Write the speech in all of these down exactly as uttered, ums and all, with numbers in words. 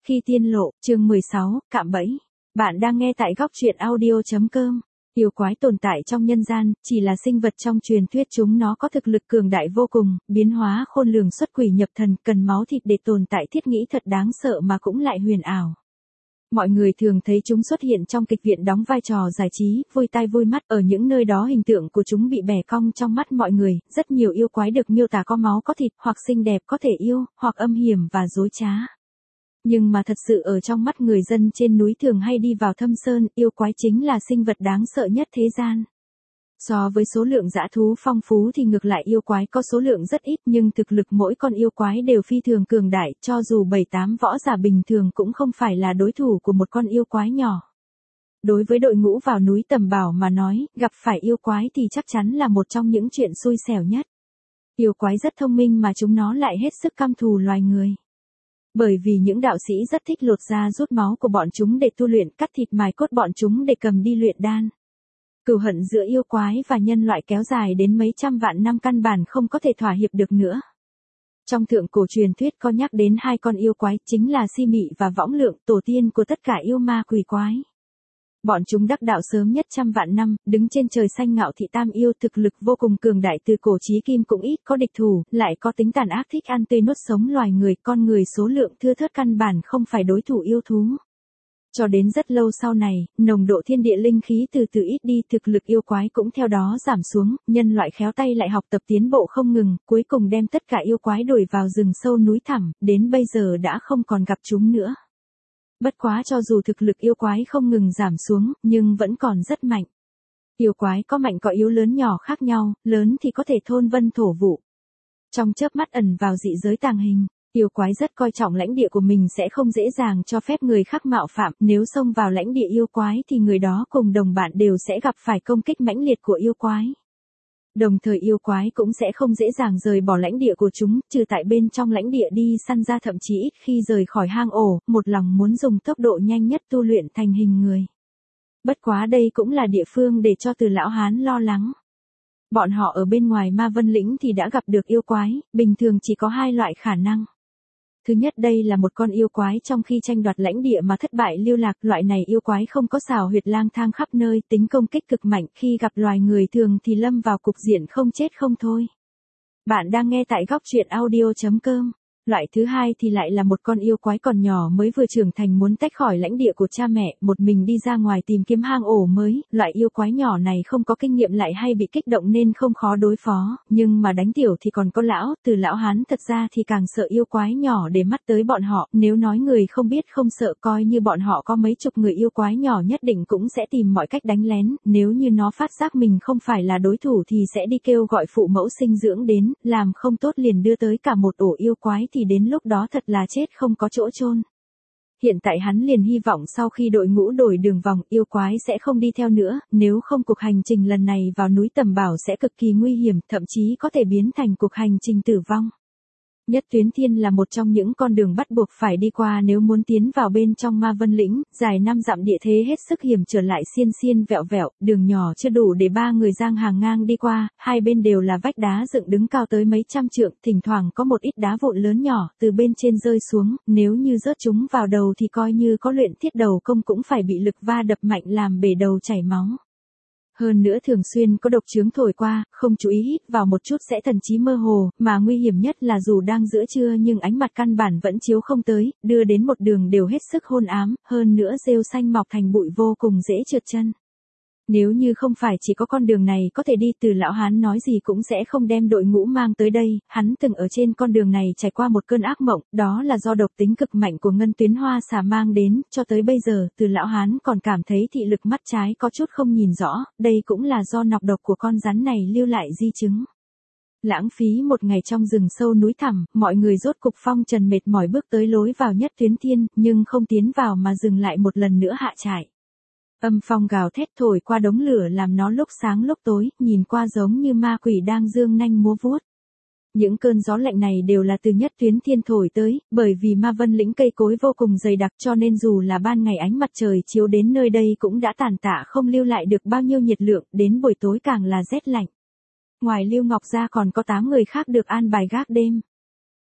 Khi tiên lộ, chương mười sáu, cạm bẫy. Bạn đang nghe tại góc truyện audio.com. Yêu quái tồn tại trong nhân gian, chỉ là sinh vật trong truyền thuyết, chúng nó có thực lực cường đại vô cùng, biến hóa khôn lường, xuất quỷ nhập thần, cần máu thịt để tồn tại, thiết nghĩ thật đáng sợ mà cũng lại huyền ảo. Mọi người thường thấy chúng xuất hiện trong kịch viện đóng vai trò giải trí, vui tai vui mắt, ở những nơi đó hình tượng của chúng bị bẻ cong trong mắt mọi người, rất nhiều yêu quái được miêu tả có máu có thịt, hoặc xinh đẹp có thể yêu, hoặc âm hiểm và dối trá. Nhưng mà thật sự ở trong mắt người dân trên núi thường hay đi vào thâm sơn, yêu quái chính là sinh vật đáng sợ nhất thế gian. So với số lượng dã thú phong phú thì ngược lại yêu quái có số lượng rất ít, nhưng thực lực mỗi con yêu quái đều phi thường cường đại, cho dù bảy tám võ giả bình thường cũng không phải là đối thủ của một con yêu quái nhỏ. Đối với đội ngũ vào núi Tầm Bảo mà nói, gặp phải yêu quái thì chắc chắn là một trong những chuyện xui xẻo nhất. Yêu quái rất thông minh mà chúng nó lại hết sức căm thù loài người. Bởi vì những đạo sĩ rất thích lột da rút máu của bọn chúng để tu luyện, cắt thịt mài cốt bọn chúng để cầm đi luyện đan. Cừu hận giữa yêu quái và nhân loại kéo dài đến mấy trăm vạn năm, căn bản không có thể thỏa hiệp được nữa. Trong thượng cổ truyền thuyết có nhắc đến hai con yêu quái, chính là Si Mị và Võng Lượng, tổ tiên của tất cả yêu ma quỷ quái. Bọn chúng đắc đạo sớm nhất trăm vạn năm, đứng trên trời xanh ngạo thị tam yêu, thực lực vô cùng cường đại, từ cổ chí kim cũng ít có địch thủ, lại có tính tàn ác, thích ăn tươi nuốt sống loài người, con người số lượng thưa thớt, căn bản không phải đối thủ yêu thú. Cho đến rất lâu sau này, nồng độ thiên địa linh khí từ từ ít đi, thực lực yêu quái cũng theo đó giảm xuống, nhân loại khéo tay lại học tập tiến bộ không ngừng, cuối cùng đem tất cả yêu quái đuổi vào rừng sâu núi thẳm, đến bây giờ đã không còn gặp chúng nữa. Bất quá cho dù thực lực yêu quái không ngừng giảm xuống, nhưng vẫn còn rất mạnh. Yêu quái có mạnh có yếu, lớn nhỏ khác nhau, lớn thì có thể thôn vân thổ vụ. Trong chớp mắt ẩn vào dị giới tàng hình, yêu quái rất coi trọng lãnh địa của mình, sẽ không dễ dàng cho phép người khác mạo phạm, nếu xông vào lãnh địa yêu quái thì người đó cùng đồng bạn đều sẽ gặp phải công kích mãnh liệt của yêu quái. Đồng thời yêu quái cũng sẽ không dễ dàng rời bỏ lãnh địa của chúng, trừ tại bên trong lãnh địa đi săn ra, thậm chí ít khi rời khỏi hang ổ, một lòng muốn dùng tốc độ nhanh nhất tu luyện thành hình người. Bất quá đây cũng là địa phương để cho Từ lão hán lo lắng. Bọn họ ở bên ngoài Ma Vân Lĩnh thì đã gặp được yêu quái, bình thường chỉ có hai loại khả năng. Thứ nhất, đây là một con yêu quái trong khi tranh đoạt lãnh địa mà thất bại lưu lạc, loại này yêu quái không có xảo huyệt, lang thang khắp nơi, tính công kích cực mạnh, khi gặp loài người thường thì lâm vào cục diện không chết không thôi. Bạn đang nghe tại góc truyện audio.com. Loại thứ hai thì lại là một con yêu quái còn nhỏ mới vừa trưởng thành, muốn tách khỏi lãnh địa của cha mẹ, một mình đi ra ngoài tìm kiếm hang ổ mới. Loại yêu quái nhỏ này không có kinh nghiệm lại hay bị kích động nên không khó đối phó, nhưng mà đánh tiểu thì còn có lão, Từ lão hán thật ra thì càng sợ yêu quái nhỏ để mắt tới bọn họ, nếu nói người không biết không sợ, coi như bọn họ có mấy chục người yêu quái nhỏ nhất định cũng sẽ tìm mọi cách đánh lén, nếu như nó phát giác mình không phải là đối thủ thì sẽ đi kêu gọi phụ mẫu sinh dưỡng đến, làm không tốt liền đưa tới cả một ổ yêu quái thì đến lúc đó thật là chết không có chỗ chôn. Hiện tại hắn liền hy vọng sau khi đội ngũ đổi đường vòng, yêu quái sẽ không đi theo nữa, nếu không cuộc hành trình lần này vào núi Tầm Bảo sẽ cực kỳ nguy hiểm, thậm chí có thể biến thành cuộc hành trình tử vong. Nhất Tuyến Thiên là một trong những con đường bắt buộc phải đi qua nếu muốn tiến vào bên trong Ma Vân Lĩnh, dài năm dặm, địa thế hết sức hiểm trở lại xiên xiên vẹo vẹo, đường nhỏ chưa đủ để ba người giang hàng ngang đi qua, hai bên đều là vách đá dựng đứng cao tới mấy trăm trượng, thỉnh thoảng có một ít đá vụn lớn nhỏ từ bên trên rơi xuống, nếu như rớt chúng vào đầu thì coi như có luyện thiết đầu công cũng phải bị lực va đập mạnh làm bể đầu chảy máu. Hơn nữa thường xuyên có độc chướng thổi qua, không chú ý hít vào một chút sẽ thần trí mơ hồ, mà nguy hiểm nhất là dù đang giữa trưa nhưng ánh mặt căn bản vẫn chiếu không tới, đưa đến một đường đều hết sức hôn ám, hơn nữa rêu xanh mọc thành bụi vô cùng dễ trượt chân. Nếu như không phải chỉ có con đường này có thể đi, Từ lão hán nói gì cũng sẽ không đem đội ngũ mang tới đây, hắn từng ở trên con đường này trải qua một cơn ác mộng, đó là do độc tính cực mạnh của ngân tuyến hoa xà mang đến, cho tới bây giờ, Từ lão hán còn cảm thấy thị lực mắt trái có chút không nhìn rõ, đây cũng là do nọc độc của con rắn này lưu lại di chứng. Lãng phí một ngày trong rừng sâu núi thẳm, mọi người rốt cục phong trần mệt mỏi bước tới lối vào Nhất Tuyến Thiên, nhưng không tiến vào mà dừng lại một lần nữa hạ trại. Âm phong gào thét thổi qua đống lửa làm nó lúc sáng lúc tối, nhìn qua giống như ma quỷ đang giương nanh múa vuốt. Những cơn gió lạnh này đều là từ Nhất Tuyến Thiên thổi tới, bởi vì Ma Vân Lĩnh cây cối vô cùng dày đặc cho nên dù là ban ngày ánh mặt trời chiếu đến nơi đây cũng đã tàn tạ không lưu lại được bao nhiêu nhiệt lượng, đến buổi tối càng là rét lạnh. Ngoài Lưu Ngọc ra còn có tám người khác được an bài gác đêm.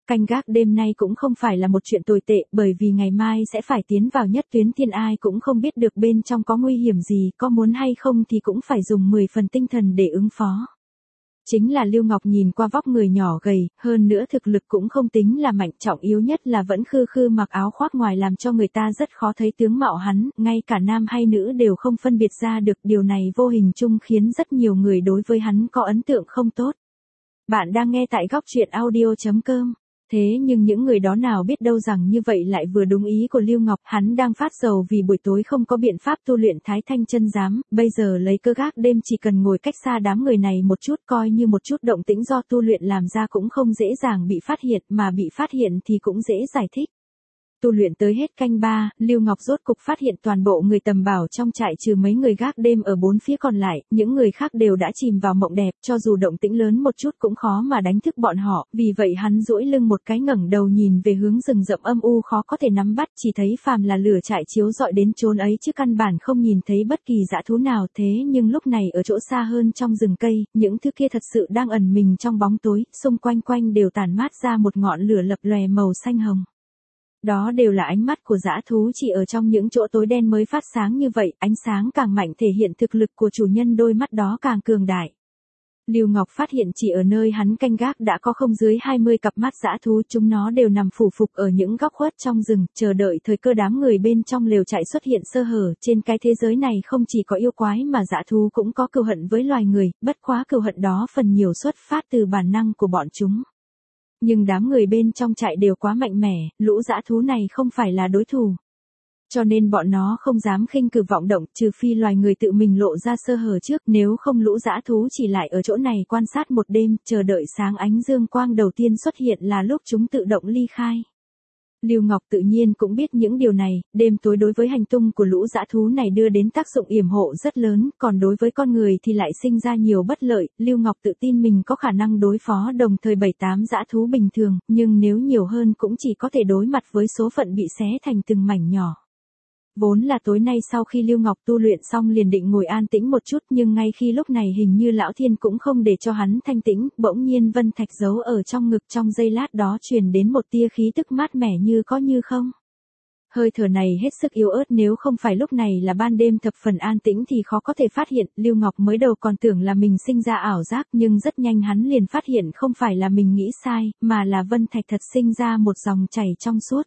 Canh gác đêm nay cũng không phải là một chuyện tồi tệ, bởi vì ngày mai sẽ phải tiến vào nhất tuyến thiên, ai cũng không biết được bên trong có nguy hiểm gì, có muốn hay không thì cũng phải dùng mười phần tinh thần để ứng phó. Chính là Lưu Ngọc nhìn qua vóc người nhỏ gầy, hơn nữa thực lực cũng không tính là mạnh, trọng yếu nhất là vẫn khư khư mặc áo khoác ngoài làm cho người ta rất khó thấy tướng mạo hắn, ngay cả nam hay nữ đều không phân biệt ra được, điều này vô hình chung khiến rất nhiều người đối với hắn có ấn tượng không tốt. Bạn đang nghe tại góc truyện audio chấm com. Thế nhưng những người đó nào biết đâu rằng như vậy lại vừa đúng ý của Lưu Ngọc, hắn đang phát sầu vì buổi tối không có biện pháp tu luyện Thái Thanh chân giám, bây giờ lấy cơ gác đêm chỉ cần ngồi cách xa đám người này một chút, coi như một chút động tĩnh do tu luyện làm ra cũng không dễ dàng bị phát hiện, mà bị phát hiện thì cũng dễ giải thích. Tu luyện tới hết canh ba, Lưu Ngọc rốt cục phát hiện toàn bộ người tầm bảo trong trại trừ mấy người gác đêm ở bốn phía còn lại, những người khác đều đã chìm vào mộng đẹp, cho dù động tĩnh lớn một chút cũng khó mà đánh thức bọn họ, vì vậy hắn duỗi lưng một cái ngẩng đầu nhìn về hướng rừng rậm âm u khó có thể nắm bắt, chỉ thấy phàm là lửa trại chiếu rọi đến chốn ấy chứ căn bản không nhìn thấy bất kỳ dã thú nào, thế nhưng lúc này ở chỗ xa hơn trong rừng cây, những thứ kia thật sự đang ẩn mình trong bóng tối, xung quanh quanh đều tản mát ra một ngọn lửa lập lòe màu xanh hồng. Đó đều là ánh mắt của dã thú, chỉ ở trong những chỗ tối đen mới phát sáng như vậy, ánh sáng càng mạnh thể hiện thực lực của chủ nhân đôi mắt đó càng cường đại. Lưu Ngọc phát hiện chỉ ở nơi hắn canh gác đã có không dưới hai mươi cặp mắt dã thú, chúng nó đều nằm phủ phục ở những góc khuất trong rừng, chờ đợi thời cơ đám người bên trong lều trại xuất hiện sơ hở. Trên cái thế giới này không chỉ có yêu quái mà dã thú cũng có cừu hận với loài người, bất quá cừu hận đó phần nhiều xuất phát từ bản năng của bọn chúng. Nhưng đám người bên trong trại đều quá mạnh mẽ, lũ dã thú này không phải là đối thủ. Cho nên bọn nó không dám khinh cử vọng động, trừ phi loài người tự mình lộ ra sơ hở trước, nếu không lũ dã thú chỉ lại ở chỗ này quan sát một đêm, chờ đợi sáng ánh dương quang đầu tiên xuất hiện là lúc chúng tự động ly khai. Lưu Ngọc tự nhiên cũng biết những điều này, đêm tối đối với hành tung của lũ dã thú này đưa đến tác dụng yểm hộ rất lớn, còn đối với con người thì lại sinh ra nhiều bất lợi. Lưu Ngọc tự tin mình có khả năng đối phó đồng thời bảy tám dã thú bình thường, nhưng nếu nhiều hơn cũng chỉ có thể đối mặt với số phận bị xé thành từng mảnh nhỏ. Vốn là tối nay sau khi Lưu Ngọc tu luyện xong liền định ngồi an tĩnh một chút, nhưng ngay khi lúc này hình như Lão Thiên cũng không để cho hắn thanh tĩnh, bỗng nhiên Vân Thạch giấu ở trong ngực, trong giây lát đó truyền đến một tia khí tức mát mẻ như có như không. Hơi thở này hết sức yếu ớt, nếu không phải lúc này là ban đêm thập phần an tĩnh thì khó có thể phát hiện. Lưu Ngọc mới đầu còn tưởng là mình sinh ra ảo giác, nhưng rất nhanh hắn liền phát hiện không phải là mình nghĩ sai, mà là Vân Thạch thật sinh ra một dòng chảy trong suốt.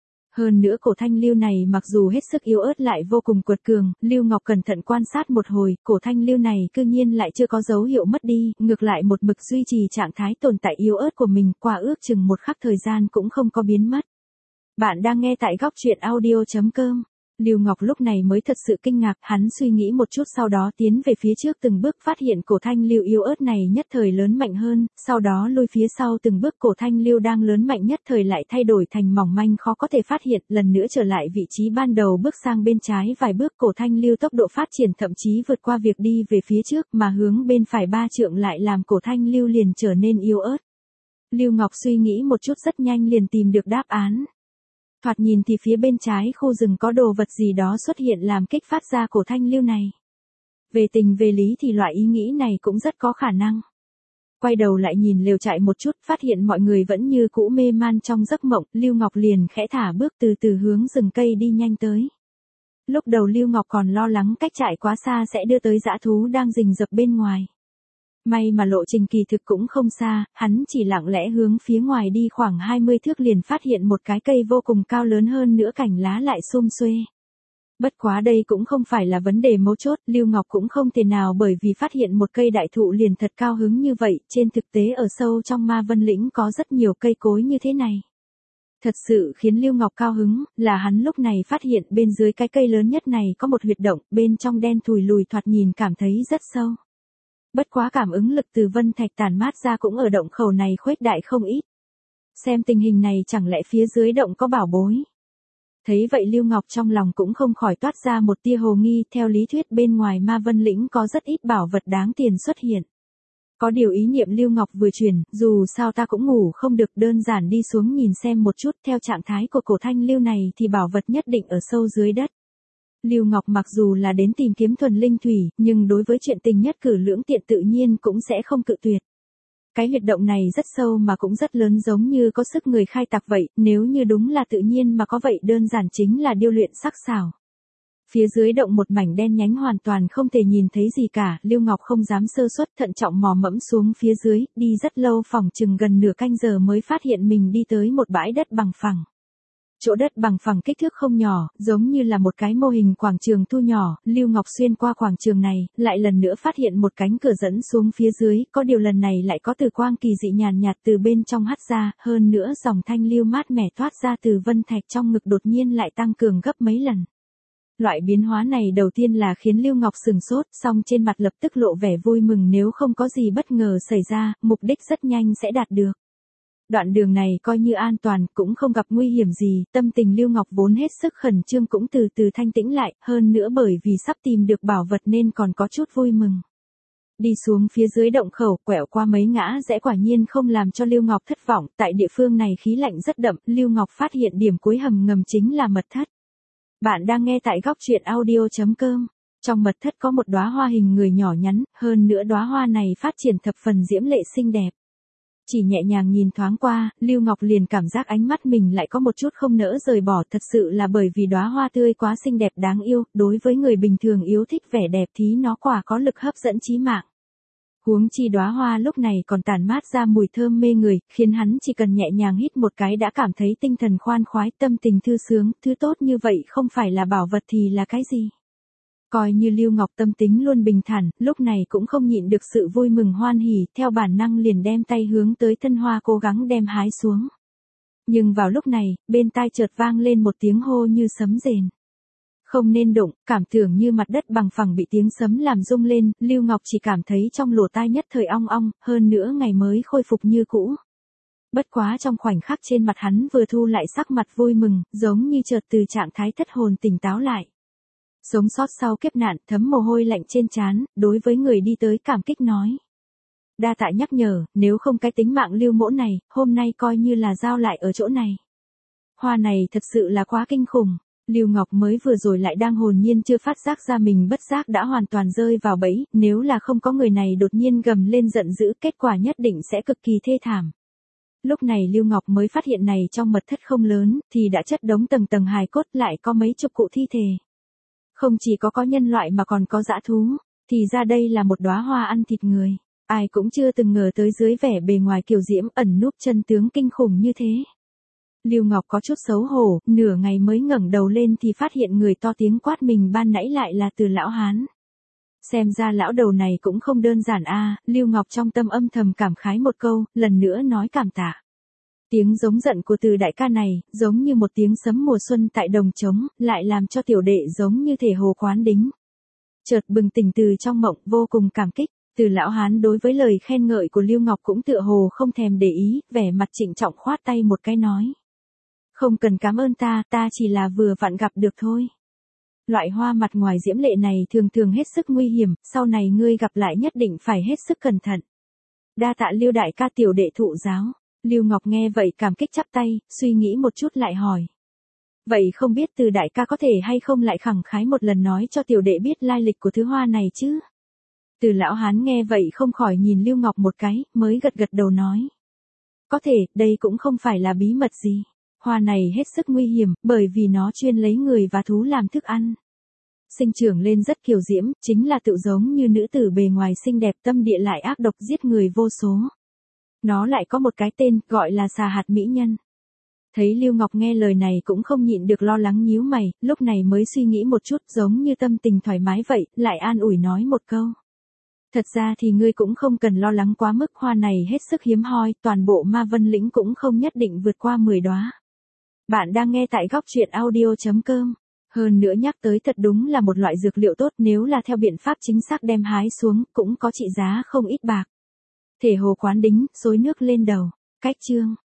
Hơn nữa cổ thanh lưu này mặc dù hết sức yếu ớt lại vô cùng cuột cường, Lưu Ngọc cẩn thận quan sát một hồi, cổ thanh lưu này cư nhiên lại chưa có dấu hiệu mất đi, ngược lại một mực duy trì trạng thái tồn tại yếu ớt của mình, qua ước chừng một khắc thời gian cũng không có biến mất. Bạn đang nghe tại góc truyện audio chấm com. Lưu Ngọc lúc này mới thật sự kinh ngạc, hắn suy nghĩ một chút sau đó tiến về phía trước từng bước, phát hiện cổ thanh lưu yếu ớt này nhất thời lớn mạnh hơn, sau đó lui phía sau từng bước, cổ thanh lưu đang lớn mạnh nhất thời lại thay đổi thành mỏng manh khó có thể phát hiện, lần nữa trở lại vị trí ban đầu, bước sang bên trái vài bước, cổ thanh lưu tốc độ phát triển thậm chí vượt qua việc đi về phía trước, mà hướng bên phải ba trượng lại làm cổ thanh lưu liền trở nên yếu ớt. Lưu Ngọc suy nghĩ một chút rất nhanh liền tìm được đáp án. Thoạt nhìn thì phía bên trái khu rừng có đồ vật gì đó xuất hiện làm kích phát ra cổ thanh lưu này. Về tình về lý thì loại ý nghĩ này cũng rất có khả năng. Quay đầu lại nhìn lều trại một chút, phát hiện mọi người vẫn như cũ mê man trong giấc mộng, Lưu Ngọc liền khẽ thả bước từ từ hướng rừng cây đi nhanh tới. Lúc đầu Lưu Ngọc còn lo lắng cách trại quá xa sẽ đưa tới dã thú đang rình rập bên ngoài. May mà lộ trình kỳ thực cũng không xa, hắn chỉ lặng lẽ hướng phía ngoài đi khoảng hai mươi thước liền phát hiện một cái cây vô cùng cao lớn hơn nữa cành lá lại sum xuê. Bất quá đây cũng không phải là vấn đề mấu chốt, Lưu Ngọc cũng không thể nào bởi vì phát hiện một cây đại thụ liền thật cao hứng như vậy, trên thực tế ở sâu trong Ma Vân Lĩnh có rất nhiều cây cối như thế này. Thật sự khiến Lưu Ngọc cao hứng, là hắn lúc này phát hiện bên dưới cái cây lớn nhất này có một huyệt động, bên trong đen thùi lùi thoạt nhìn cảm thấy rất sâu. Bất quá cảm ứng lực từ Vân Thạch tản mát ra cũng ở động khẩu này khuếch đại không ít. Xem tình hình này chẳng lẽ phía dưới động có bảo bối. Thấy vậy Lưu Ngọc trong lòng cũng không khỏi toát ra một tia hồ nghi, theo lý thuyết bên ngoài Ma Vân Lĩnh có rất ít bảo vật đáng tiền xuất hiện. Có điều ý niệm Lưu Ngọc vừa chuyển, dù sao ta cũng ngủ không được, đơn giản đi xuống nhìn xem một chút, theo trạng thái của cổ thanh lưu này thì bảo vật nhất định ở sâu dưới đất. Lưu Ngọc mặc dù là đến tìm kiếm thuần linh thủy, nhưng đối với chuyện tình nhất cử lưỡng tiện tự nhiên cũng sẽ không cự tuyệt. cái huyệt động này rất sâu mà cũng rất lớn, giống như có sức người khai tạc vậy, nếu như đúng là tự nhiên mà có vậy đơn giản chính là điêu luyện sắc sảo. Phía dưới động một mảnh đen nhánh hoàn toàn không thể nhìn thấy gì cả, Lưu Ngọc không dám sơ suất, thận trọng mò mẫm xuống phía dưới, đi rất lâu, phỏng chừng gần nửa canh giờ mới phát hiện mình đi tới một bãi đất bằng phẳng. Chỗ đất bằng phẳng kích thước không nhỏ, giống như là một cái mô hình quảng trường thu nhỏ, Lưu Ngọc xuyên qua quảng trường này, lại lần nữa phát hiện một cánh cửa dẫn xuống phía dưới, có điều lần này lại có từ quang kỳ dị nhàn nhạt từ bên trong hắt ra, hơn nữa dòng thanh lưu mát mẻ thoát ra từ vân thạch trong ngực đột nhiên lại tăng cường gấp mấy lần. Loại biến hóa này đầu tiên là khiến Lưu Ngọc sừng sốt, song trên mặt lập tức lộ vẻ vui mừng, nếu không có gì bất ngờ xảy ra, mục đích rất nhanh sẽ đạt được. Đoạn đường này coi như an toàn, cũng không gặp nguy hiểm gì, tâm tình Lưu Ngọc vốn hết sức khẩn trương cũng từ từ thanh tĩnh lại, hơn nữa bởi vì sắp tìm được bảo vật nên còn có chút vui mừng. Đi xuống phía dưới động khẩu, quẹo qua mấy ngã rẽ, quả nhiên không làm cho Lưu Ngọc thất vọng, tại địa phương này khí lạnh rất đậm, Lưu Ngọc phát hiện điểm cuối hầm ngầm chính là mật thất. Bạn đang nghe tại góc truyện audio chấm com. Trong mật thất có một đóa hoa hình người nhỏ nhắn, hơn nữa đóa hoa này phát triển thập phần diễm lệ xinh đẹp. Chỉ nhẹ nhàng nhìn thoáng qua, Lưu Ngọc liền cảm giác ánh mắt mình lại có một chút không nỡ rời bỏ, thật sự là bởi vì đóa hoa tươi quá xinh đẹp đáng yêu, đối với người bình thường yêu thích vẻ đẹp thì nó quả có lực hấp dẫn chí mạng. Huống chi đóa hoa lúc này còn tản mát ra mùi thơm mê người, khiến hắn chỉ cần nhẹ nhàng hít một cái đã cảm thấy tinh thần khoan khoái, tâm tình thư sướng, thứ tốt như vậy không phải là bảo vật thì là cái gì. Coi như Lưu Ngọc tâm tính luôn bình thản, lúc này cũng không nhịn được sự vui mừng hoan hỉ, theo bản năng liền đem tay hướng tới thân hoa cố gắng đem hái xuống. Nhưng vào lúc này, bên tai chợt vang lên một tiếng hô như sấm rền. Không nên đụng, cảm tưởng như mặt đất bằng phẳng bị tiếng sấm làm rung lên, Lưu Ngọc chỉ cảm thấy trong lỗ tai nhất thời ong ong, hơn nữa ngày mới khôi phục như cũ. Bất quá trong khoảnh khắc trên mặt hắn vừa thu lại sắc mặt vui mừng, giống như chợt từ trạng thái thất hồn tỉnh táo lại. Sống sót sau kiếp nạn, thấm mồ hôi lạnh trên trán, đối với người đi tới cảm kích nói. Đa tạ nhắc nhở, nếu không cái tính mạng Lưu mỗ này, hôm nay coi như là giao lại ở chỗ này. Hoa này thật sự là quá kinh khủng. Lưu Ngọc mới vừa rồi lại đang hồn nhiên chưa phát giác ra mình bất giác đã hoàn toàn rơi vào bẫy, nếu là không có người này đột nhiên gầm lên giận dữ, kết quả nhất định sẽ cực kỳ thê thảm. Lúc này Lưu Ngọc mới phát hiện này trong mật thất không lớn, thì đã chất đống tầng tầng hài cốt, lại có mấy chục cụ thi thể. Không chỉ có có nhân loại mà còn có dã thú, thì ra đây là một đóa hoa ăn thịt người. Ai cũng chưa từng ngờ tới dưới vẻ bề ngoài kiều diễm ẩn núp chân tướng kinh khủng như thế. Lưu Ngọc có chút xấu hổ, nửa ngày mới ngẩng đầu lên thì phát hiện người to tiếng quát mình ban nãy lại là Từ lão hán. Xem ra lão đầu này cũng không đơn giản a, à, Lưu Ngọc trong tâm âm thầm cảm khái một câu, lần nữa nói cảm tạ. Tiếng giống giận của Từ đại ca này, giống như một tiếng sấm mùa xuân tại đồng trống, lại làm cho tiểu đệ giống như thể hồ quán đính. Chợt bừng tỉnh từ trong mộng, vô cùng cảm kích. Từ lão hán đối với lời khen ngợi của Lưu Ngọc cũng tựa hồ không thèm để ý, vẻ mặt trịnh trọng khoát tay một cái nói. Không cần cảm ơn ta, ta chỉ là vừa vặn gặp được thôi. Loại hoa mặt ngoài diễm lệ này thường thường hết sức nguy hiểm, sau này ngươi gặp lại nhất định phải hết sức cẩn thận. Đa tạ Lưu đại ca, tiểu đệ thụ giáo. Lưu Ngọc nghe vậy cảm kích chắp tay, suy nghĩ một chút lại hỏi. Vậy không biết Từ đại ca có thể hay không lại khẳng khái một lần nói cho tiểu đệ biết lai lịch của thứ hoa này chứ? Từ lão hán nghe vậy không khỏi nhìn Lưu Ngọc một cái, mới gật gật đầu nói. Có thể, đây cũng không phải là bí mật gì. Hoa này hết sức nguy hiểm, bởi vì nó chuyên lấy người và thú làm thức ăn. Sinh trưởng lên rất kiều diễm, chính là tự giống như nữ tử bề ngoài xinh đẹp, tâm địa lại ác độc, giết người vô số. Nó lại có một cái tên, gọi là xà hạt mỹ nhân. Thấy Lưu Ngọc nghe lời này cũng không nhịn được lo lắng nhíu mày, lúc này mới suy nghĩ một chút, giống như tâm tình thoải mái vậy, lại an ủi nói một câu. Thật ra thì ngươi cũng không cần lo lắng quá mức, hoa này hết sức hiếm hoi, toàn bộ Ma Vân Lĩnh cũng không nhất định vượt qua mười đóa. Bạn đang nghe tại góc truyện audio chấm com. Hơn nữa nhắc tới thật đúng là một loại dược liệu tốt, nếu là theo biện pháp chính xác đem hái xuống, cũng có trị giá không ít bạc. Thể hồ quán đính, xối nước lên đầu. Cách chương.